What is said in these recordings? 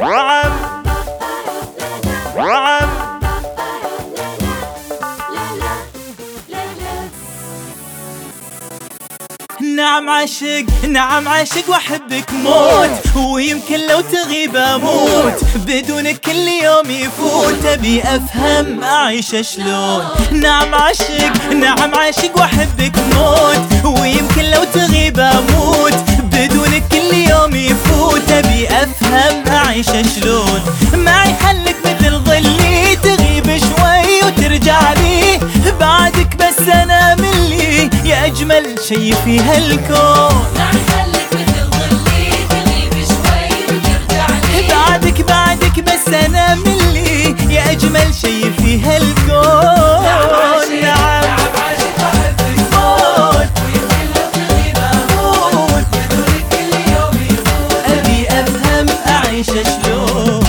رعب رعب نعم عاشق نعم عاشق واحبك موت، ويمكن لو تغيب اموت بدونك كل يوم يفوت. ابي افهم اعيش شلون. نعم عاشق واحبك موت، ويمكن لو تغيب اموت بدونك كل يوم يفوت. ابي افهم اعيش شلون. معي حلك مثل ظلي، تغيب شوي وترجع لي بعدك، بس انا ملي يا اجمل شي في هالكون. معي حلك مثل ظلي، تغيب شوي وترجع لي بعدك بس انا ملي يا اجمل شي في هالكون. نعم عاشق واحبك موت، ويمكن لو تغيب اموت بدونك كل يوم يفوت. ابي افهم اعيش شلون.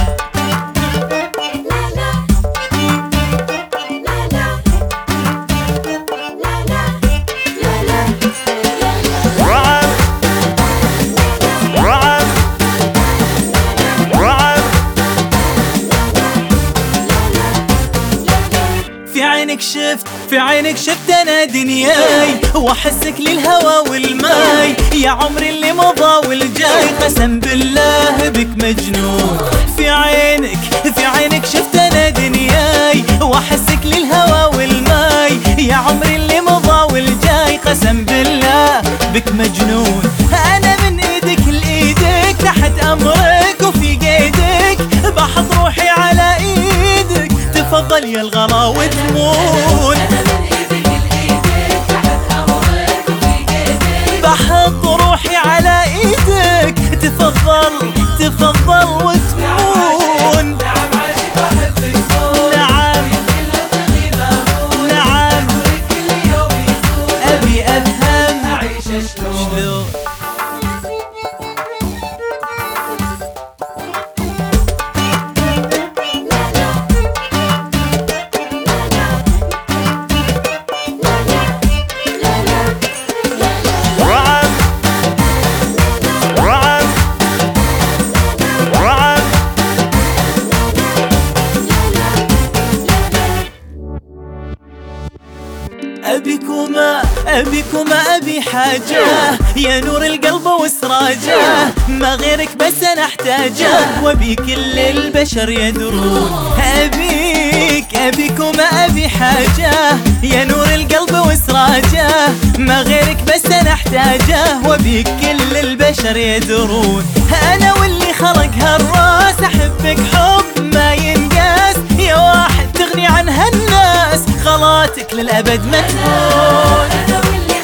رعب رعب رعب في عينك شفت انا دنياي، واحسك للهوى والماي يا عمري اللي مضى والجاي. قسم بالله بك مجنون. في عينك شفت انا دنياي، واحسك للهوى والماي يا عمري اللي مضى والجاي. قسم بالله بك مجنون. انا من ايدك لايدك تحت امرك وفي قيدك، بحط روحي على ايدك تفضل يا الغلا وتمون. أنا من إيدك لإيدك تحت أمرك وفي قيدك، بحط روحي على ايدك تفضل وتمون. نعم عاشق واحبك موت، نعم ويمكن لو تغيب أموت نعم بدونك كل يوم يفوت. ابي افهم أعيش شلون. شلون. رعب رعب رعب أبيكما أبي حاجة يا نور القلب وسراجه، ما غيرك بس أنا أحتاجه وبي كل البشر يدرون. أبيكما أبي حاجة يا نور القلب وسراجه، ما غيرك بس أنا أحتاجه وبي كل البشر يدرون. أنا واللي خلق هالراس أحبك حب ما ينقاس، يا واحد تغني عن هالناس خلاطك للأبد ما تهون. أنا واللي